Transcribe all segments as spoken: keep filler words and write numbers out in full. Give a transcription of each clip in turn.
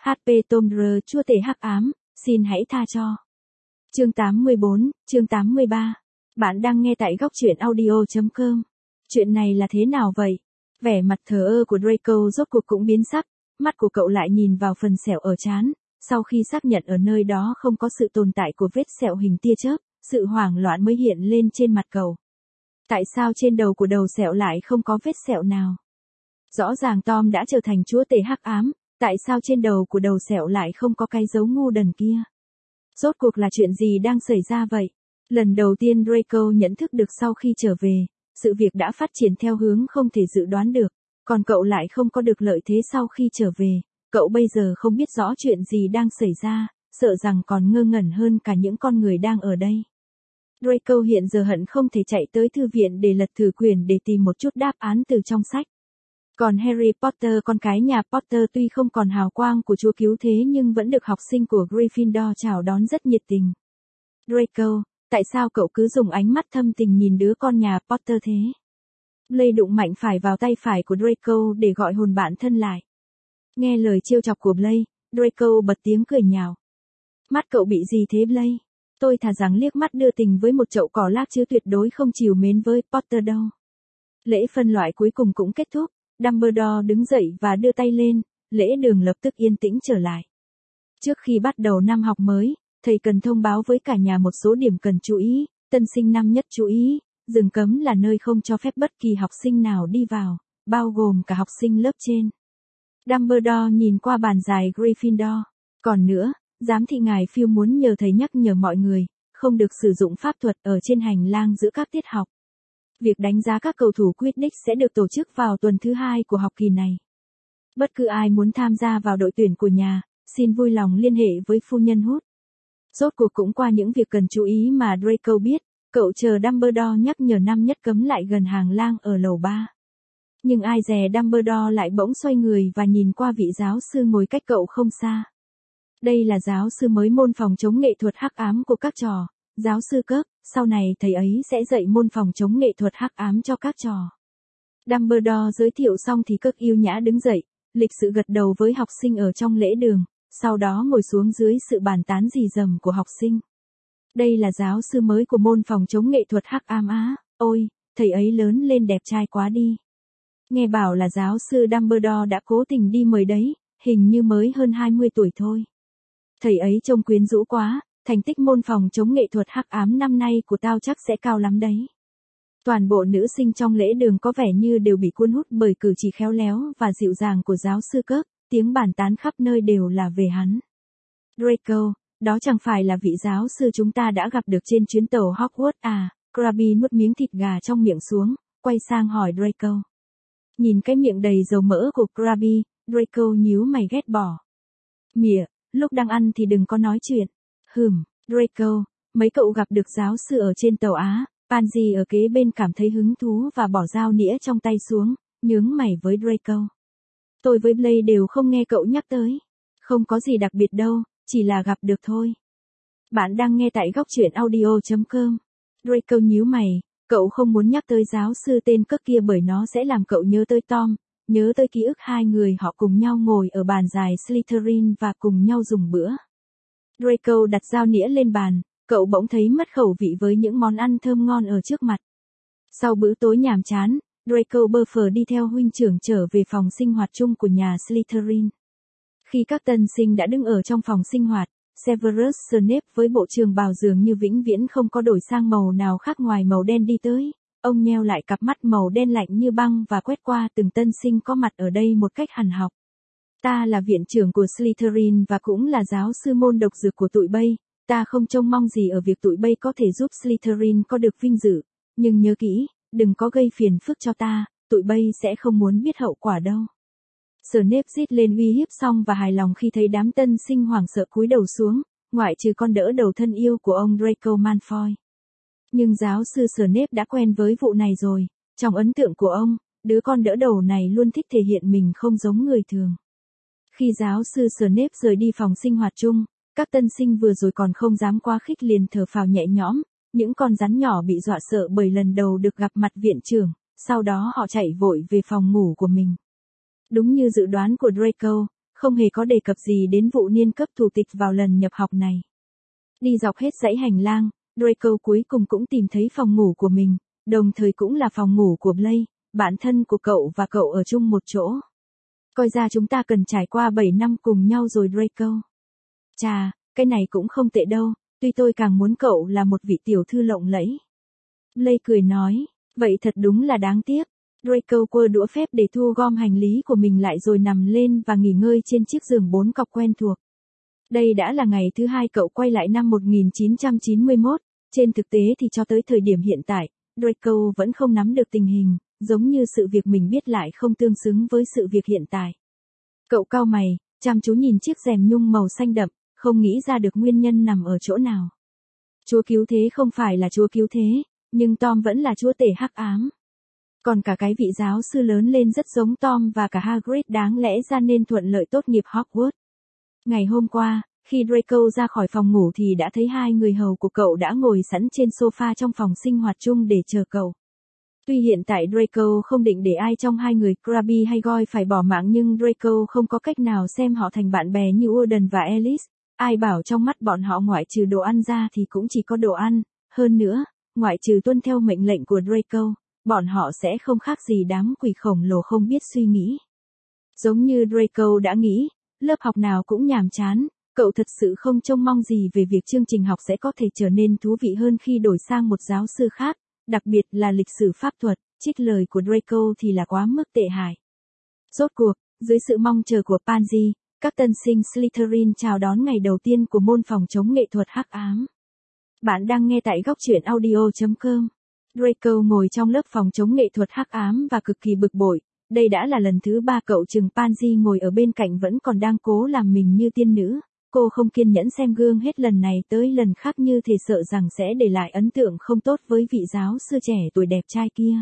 hát pê Tomb Raider chúa tể hắc ám, xin hãy tha cho. Chương tám mươi bốn, chương tám mươi ba. Bạn đang nghe tại góc truyện audio chấm com. Chuyện này là thế nào vậy? Vẻ mặt thờ ơ của Draco rốt cuộc cũng biến sắc, mắt của cậu lại nhìn vào phần sẹo ở trán, sau khi xác nhận ở nơi đó không có sự tồn tại của vết sẹo hình tia chớp, sự hoảng loạn mới hiện lên trên mặt cậu. Tại sao trên đầu của đầu sẹo lại không có vết sẹo nào? Rõ ràng Tom đã trở thành chúa tể hắc ám, tại sao trên đầu của đầu sẹo lại không có cái dấu ngu đần kia? Rốt cuộc là chuyện gì đang xảy ra vậy? Lần đầu tiên Draco nhận thức được sau khi trở về, sự việc đã phát triển theo hướng không thể dự đoán được, còn cậu lại không có được lợi thế sau khi trở về, cậu bây giờ không biết rõ chuyện gì đang xảy ra, sợ rằng còn ngơ ngẩn hơn cả những con người đang ở đây. Draco hiện giờ hận không thể chạy tới thư viện để lật thử quyển để tìm một chút đáp án từ trong sách. Còn Harry Potter, con cái nhà Potter tuy không còn hào quang của Chúa Cứu Thế nhưng vẫn được học sinh của Gryffindor chào đón rất nhiệt tình. Draco, tại sao cậu cứ dùng ánh mắt thâm tình nhìn đứa con nhà Potter thế? Blaise đụng mạnh phải vào tay phải của Draco để gọi hồn bạn thân lại. Nghe lời trêu chọc của Blaise, Draco bật tiếng cười nhạo. Mắt cậu bị gì thế Blaise? Tôi thà rằng liếc mắt đưa tình với một chậu cỏ lác chứ tuyệt đối không chiều mến với Potter đâu. Lễ phân loại cuối cùng cũng kết thúc, Dumbledore đứng dậy và đưa tay lên, lễ đường lập tức yên tĩnh trở lại. Trước khi bắt đầu năm học mới, thầy cần thông báo với cả nhà một số điểm cần chú ý, tân sinh năm nhất chú ý, rừng cấm là nơi không cho phép bất kỳ học sinh nào đi vào, bao gồm cả học sinh lớp trên. Dumbledore nhìn qua bàn dài Gryffindor. Còn nữa, giám thị ngài Phil muốn nhờ thầy nhắc nhở mọi người, không được sử dụng pháp thuật ở trên hành lang giữa các tiết học. Việc đánh giá các cầu thủ Quidditch sẽ được tổ chức vào tuần thứ hai của học kỳ này. Bất cứ ai muốn tham gia vào đội tuyển của nhà, xin vui lòng liên hệ với phu nhân Hút. Rốt cuộc cũng qua những việc cần chú ý mà Draco biết, cậu chờ Dumbledore nhắc nhở năm nhất cấm lại gần hàng lang ở lầu ba. Nhưng ai dè Dumbledore lại bỗng xoay người và nhìn qua vị giáo sư ngồi cách cậu không xa. Đây là giáo sư mới môn phòng chống nghệ thuật hắc ám của các trò, giáo sư Kirk, sau này thầy ấy sẽ dạy môn phòng chống nghệ thuật hắc ám cho các trò. Dumbledore giới thiệu xong thì Kirk yêu nhã đứng dậy, lịch sự gật đầu với học sinh ở trong lễ đường, sau đó ngồi xuống dưới sự bàn tán rì rầm của học sinh. Đây là giáo sư mới của môn phòng chống nghệ thuật hắc ám á, ôi, thầy ấy lớn lên đẹp trai quá đi. Nghe bảo là giáo sư Dumbledore đã cố tình đi mời đấy, hình như mới hơn hai mươi tuổi thôi. Thầy ấy trông quyến rũ quá, thành tích môn phòng chống nghệ thuật hắc ám năm nay của tao chắc sẽ cao lắm đấy. Toàn bộ nữ sinh trong lễ đường có vẻ như đều bị cuốn hút bởi cử chỉ khéo léo và dịu dàng của giáo sư Kirk, tiếng bàn tán khắp nơi đều là về hắn. Draco, đó chẳng phải là vị giáo sư chúng ta đã gặp được trên chuyến tàu Hogwarts à? Crabbe nuốt miếng thịt gà trong miệng xuống, quay sang hỏi Draco. Nhìn cái miệng đầy dầu mỡ của Crabbe, Draco nhíu mày ghét bỏ. Mỉa, lúc đang ăn thì đừng có nói chuyện. Hừm, Draco, mấy cậu gặp được giáo sư ở trên tàu Á, Pansy ở kế bên cảm thấy hứng thú và bỏ dao nĩa trong tay xuống, nhướng mày với Draco. Tôi với Blaise đều không nghe cậu nhắc tới. Không có gì đặc biệt đâu, chỉ là gặp được thôi. Bạn đang nghe tại góc truyện audio chấm com. Draco nhíu mày, cậu không muốn nhắc tới giáo sư tên Kirk kia bởi nó sẽ làm cậu nhớ tới Tom, nhớ tới ký ức hai người họ cùng nhau ngồi ở bàn dài Slytherin và cùng nhau dùng bữa. Draco đặt dao nĩa lên bàn, cậu bỗng thấy mất khẩu vị với những món ăn thơm ngon ở trước mặt. Sau bữa tối nhàm chán, Draco bơ phờ đi theo huynh trưởng trở về phòng sinh hoạt chung của nhà Slytherin. Khi các tân sinh đã đứng ở trong phòng sinh hoạt, Severus Snape với bộ trường bào dường như vĩnh viễn không có đổi sang màu nào khác ngoài màu đen đi tới. Ông nheo lại cặp mắt màu đen lạnh như băng và quét qua từng tân sinh có mặt ở đây một cách hằn học. Ta là viện trưởng của Slytherin và cũng là giáo sư môn độc dược của tụi bay. Ta không trông mong gì ở việc tụi bay có thể giúp Slytherin có được vinh dự. Nhưng nhớ kỹ, đừng có gây phiền phức cho ta, tụi bay sẽ không muốn biết hậu quả đâu. Snape rít lên uy hiếp xong và hài lòng khi thấy đám tân sinh hoảng sợ cúi đầu xuống, ngoại trừ con đỡ đầu thân yêu của ông Draco Malfoy. Nhưng giáo sư Snape đã quen với vụ này rồi, trong ấn tượng của ông, đứa con đỡ đầu này luôn thích thể hiện mình không giống người thường. Khi giáo sư Snape rời đi phòng sinh hoạt chung, các tân sinh vừa rồi còn không dám quá khích liền thở phào nhẹ nhõm, những con rắn nhỏ bị dọa sợ bởi lần đầu được gặp mặt viện trưởng, sau đó họ chạy vội về phòng ngủ của mình. Đúng như dự đoán của Draco, không hề có đề cập gì đến vụ niên cấp thủ tịch vào lần nhập học này. Đi dọc hết dãy hành lang, Draco cuối cùng cũng tìm thấy phòng ngủ của mình, đồng thời cũng là phòng ngủ của Blake, bạn thân của cậu và cậu ở chung một chỗ. Coi ra chúng ta cần trải qua bảy năm cùng nhau rồi Draco. Chà, cái này cũng không tệ đâu, tuy tôi càng muốn cậu là một vị tiểu thư lộng lẫy. Blake cười nói, vậy thật đúng là đáng tiếc. Draco quơ đũa phép để thu gom hành lý của mình lại rồi nằm lên và nghỉ ngơi trên chiếc giường bốn cọc quen thuộc. Đây đã là ngày thứ hai cậu quay lại năm một nghìn chín trăm chín mươi mốt, trên thực tế thì cho tới thời điểm hiện tại, Draco vẫn không nắm được tình hình, giống như sự việc mình biết lại không tương xứng với sự việc hiện tại. Cậu cau mày, chăm chú nhìn chiếc rèm nhung màu xanh đậm, không nghĩ ra được nguyên nhân nằm ở chỗ nào. Chúa cứu thế không phải là chúa cứu thế, nhưng Tom vẫn là chúa tể hắc ám. Còn cả cái vị giáo sư lớn lên rất giống Tom và cả Hagrid đáng lẽ ra nên thuận lợi tốt nghiệp Hogwarts. Ngày hôm qua, khi Draco ra khỏi phòng ngủ thì đã thấy hai người hầu của cậu đã ngồi sẵn trên sofa trong phòng sinh hoạt chung để chờ cậu. Tuy hiện tại Draco không định để ai trong hai người Crabbe hay Goyle phải bỏ mạng nhưng Draco không có cách nào xem họ thành bạn bè như Warden và Alice. Ai bảo trong mắt bọn họ ngoại trừ đồ ăn ra thì cũng chỉ có đồ ăn. Hơn nữa, ngoại trừ tuân theo mệnh lệnh của Draco, bọn họ sẽ không khác gì đám quỷ khổng lồ không biết suy nghĩ. Giống như Draco đã nghĩ, lớp học nào cũng nhàm chán, cậu thật sự không trông mong gì về việc chương trình học sẽ có thể trở nên thú vị hơn khi đổi sang một giáo sư khác, đặc biệt là lịch sử pháp thuật, trích lời của Draco thì là quá mức tệ hại. Rốt cuộc, dưới sự mong chờ của Pansy, các tân sinh Slytherin chào đón ngày đầu tiên của môn phòng chống nghệ thuật hắc ám. Bạn đang nghe tại góc truyện audio chấm com. Draco ngồi trong lớp phòng chống nghệ thuật hắc ám và cực kỳ bực bội. Đây đã là lần thứ ba cậu chừng Pansy ngồi ở bên cạnh vẫn còn đang cố làm mình như tiên nữ. Cô không kiên nhẫn xem gương hết lần này tới lần khác như thể sợ rằng sẽ để lại ấn tượng không tốt với vị giáo sư trẻ tuổi đẹp trai kia.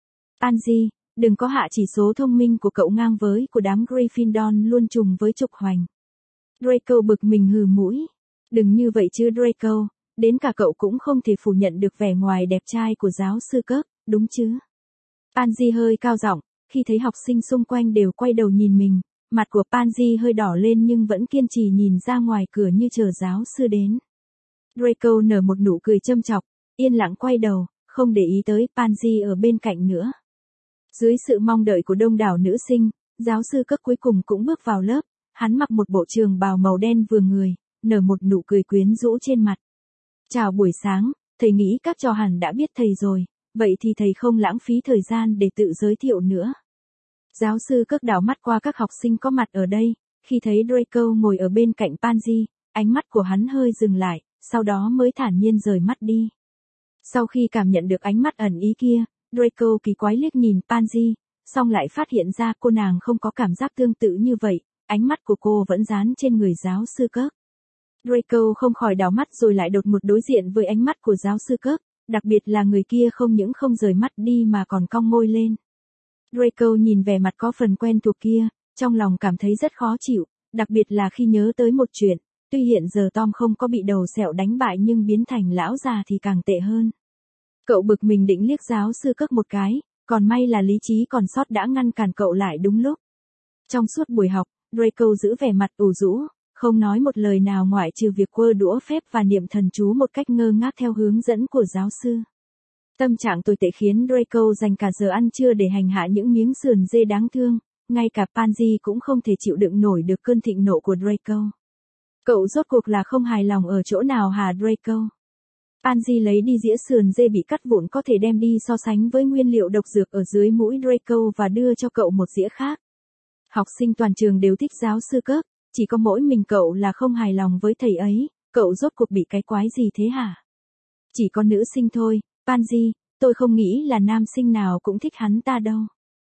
Pansy, đừng có hạ chỉ số thông minh của cậu ngang với của đám Gryffindor luôn trùng với trục hoành. Draco bực mình hừ mũi. Đừng như vậy chứ Draco, đến cả cậu cũng không thể phủ nhận được vẻ ngoài đẹp trai của giáo sư cấp, đúng chứ? Pansy hơi cao giọng, khi thấy học sinh xung quanh đều quay đầu nhìn mình, mặt của Pansy hơi đỏ lên nhưng vẫn kiên trì nhìn ra ngoài cửa như chờ giáo sư đến. Draco nở một nụ cười châm chọc, yên lặng quay đầu, không để ý tới Pansy ở bên cạnh nữa. Dưới sự mong đợi của đông đảo nữ sinh, giáo sư cấp cuối cùng cũng bước vào lớp, hắn mặc một bộ trường bào màu đen vừa người, nở một nụ cười quyến rũ trên mặt. Chào buổi sáng, thầy nghĩ các trò hẳn đã biết thầy rồi, vậy thì thầy không lãng phí thời gian để tự giới thiệu nữa. Giáo sư cất đảo mắt qua các học sinh có mặt ở đây, khi thấy Draco ngồi ở bên cạnh Pansy, ánh mắt của hắn hơi dừng lại, sau đó mới thản nhiên rời mắt đi. Sau khi cảm nhận được ánh mắt ẩn ý kia, Draco kỳ quái liếc nhìn Pansy, xong lại phát hiện ra cô nàng không có cảm giác tương tự như vậy, ánh mắt của cô vẫn dán trên người giáo sư cấp. Draco không khỏi đảo mắt rồi lại đột ngột đối diện với ánh mắt của giáo sư cấp, đặc biệt là người kia không những không rời mắt đi mà còn cong môi lên. Draco nhìn vẻ mặt có phần quen thuộc kia, trong lòng cảm thấy rất khó chịu, đặc biệt là khi nhớ tới một chuyện, tuy hiện giờ Tom không có bị đầu sẹo đánh bại nhưng biến thành lão già thì càng tệ hơn. Cậu bực mình định liếc giáo sư cấp một cái, còn may là lý trí còn sót đã ngăn cản cậu lại đúng lúc. Trong suốt buổi học, Draco giữ vẻ mặt ủ rũ, không nói một lời nào ngoại trừ việc quơ đũa phép và niệm thần chú một cách ngơ ngác theo hướng dẫn của giáo sư. Tâm trạng tồi tệ khiến Draco dành cả giờ ăn trưa để hành hạ những miếng sườn dê đáng thương, ngay cả Pansy cũng không thể chịu đựng nổi được cơn thịnh nộ của Draco. Cậu rốt cuộc là không hài lòng ở chỗ nào hả Draco? Pansy lấy đi dĩa sườn dê bị cắt vụn có thể đem đi so sánh với nguyên liệu độc dược ở dưới mũi Draco và đưa cho cậu một dĩa khác. Học sinh toàn trường đều thích giáo sư cấp, chỉ có mỗi mình cậu là không hài lòng với thầy ấy, cậu rốt cuộc bị cái quái gì thế hả? Chỉ có nữ sinh thôi, Pansy, tôi không nghĩ là nam sinh nào cũng thích hắn ta đâu.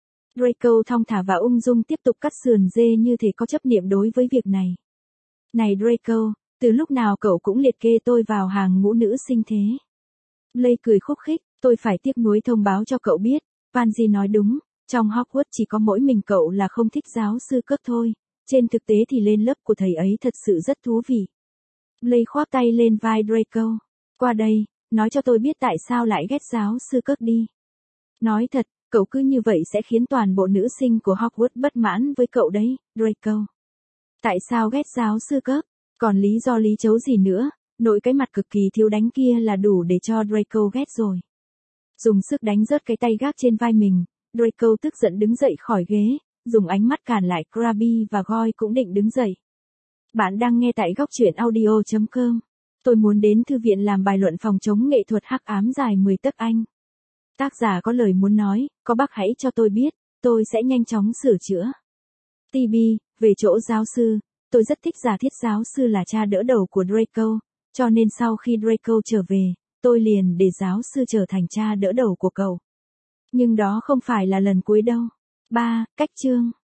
Draco thong thả và ung dung tiếp tục cắt sườn dê như thể có chấp niệm đối với việc này. Này Draco, từ lúc nào cậu cũng liệt kê tôi vào hàng ngũ nữ sinh thế? Blake cười khúc khích, tôi phải tiếc nuối thông báo cho cậu biết, Pansy nói đúng, trong Hogwarts chỉ có mỗi mình cậu là không thích giáo sư cấp thôi, trên thực tế thì lên lớp của thầy ấy thật sự rất thú vị. Blake khoác tay lên vai Draco, qua đây, nói cho tôi biết tại sao lại ghét giáo sư cấp đi. Nói thật, cậu cứ như vậy sẽ khiến toàn bộ nữ sinh của Hogwarts bất mãn với cậu đấy, Draco. Tại sao ghét giáo sư cấp? Còn lý do lý chấu gì nữa, nội cái mặt cực kỳ thiếu đánh kia là đủ để cho Draco ghét rồi. Dùng sức đánh rớt cái tay gác trên vai mình, Draco tức giận đứng dậy khỏi ghế, dùng ánh mắt cản lại Krabby và Goyle cũng định đứng dậy. Bạn đang nghe tại góc truyện audio chấm com. Tôi muốn đến thư viện làm bài luận phòng chống nghệ thuật hắc ám dài mười tấc Anh. Tác giả có lời muốn nói, có bác hãy cho tôi biết, tôi sẽ nhanh chóng sửa chữa. tê bê, về chỗ giáo sư, tôi rất thích giả thiết giáo sư là cha đỡ đầu của Draco, cho nên sau khi Draco trở về, tôi liền để giáo sư trở thành cha đỡ đầu của cậu. Nhưng đó không phải là lần cuối đâu. ba. Cách chương.